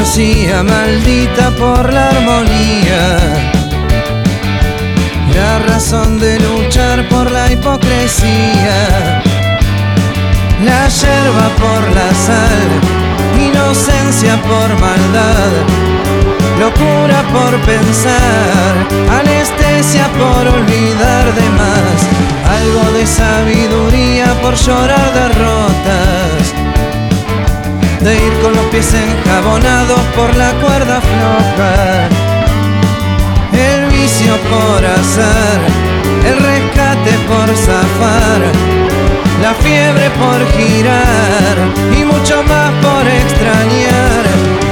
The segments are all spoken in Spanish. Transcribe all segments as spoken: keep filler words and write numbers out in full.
poesía maldita por la armonía, la razón de luchar por la hipocresía, la yerba por la sal, inocencia por maldad, locura por pensar, anestesia por olvidar de más, algo de sabiduría por llorar derrotas, de ir con los pies enjabonados por la cuerda floja, el vicio por azar, el rescate por zafar, la fiebre por girar y mucho más por extrañar.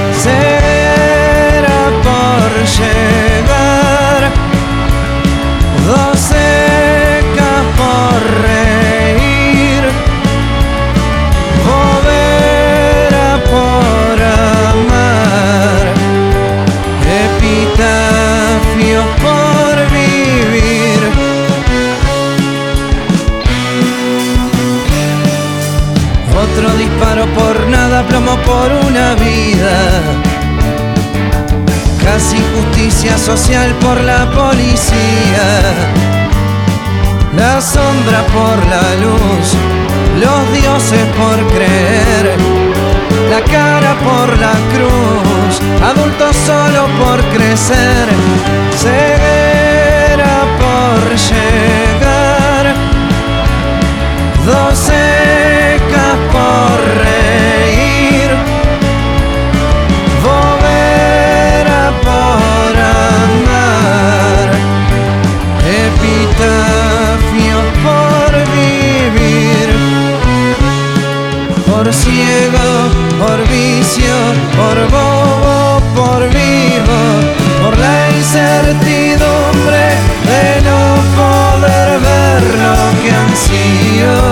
Será por llegar, dos secas por reír, bobera por amar, epitafios por vivir. Otro disparo por nada, plomo por una vida, casi justicia social por la policía, la sombra por la luz, los dioses por creer, la cara por la cruz, adultos solo por crecer, ceguera por llegar, dos secas por reír, bobera por amar, epitafios por vivir, por ciego, por vicio, por bobo, por vivo, por la incertidumbre de no poder ver lo que han sido.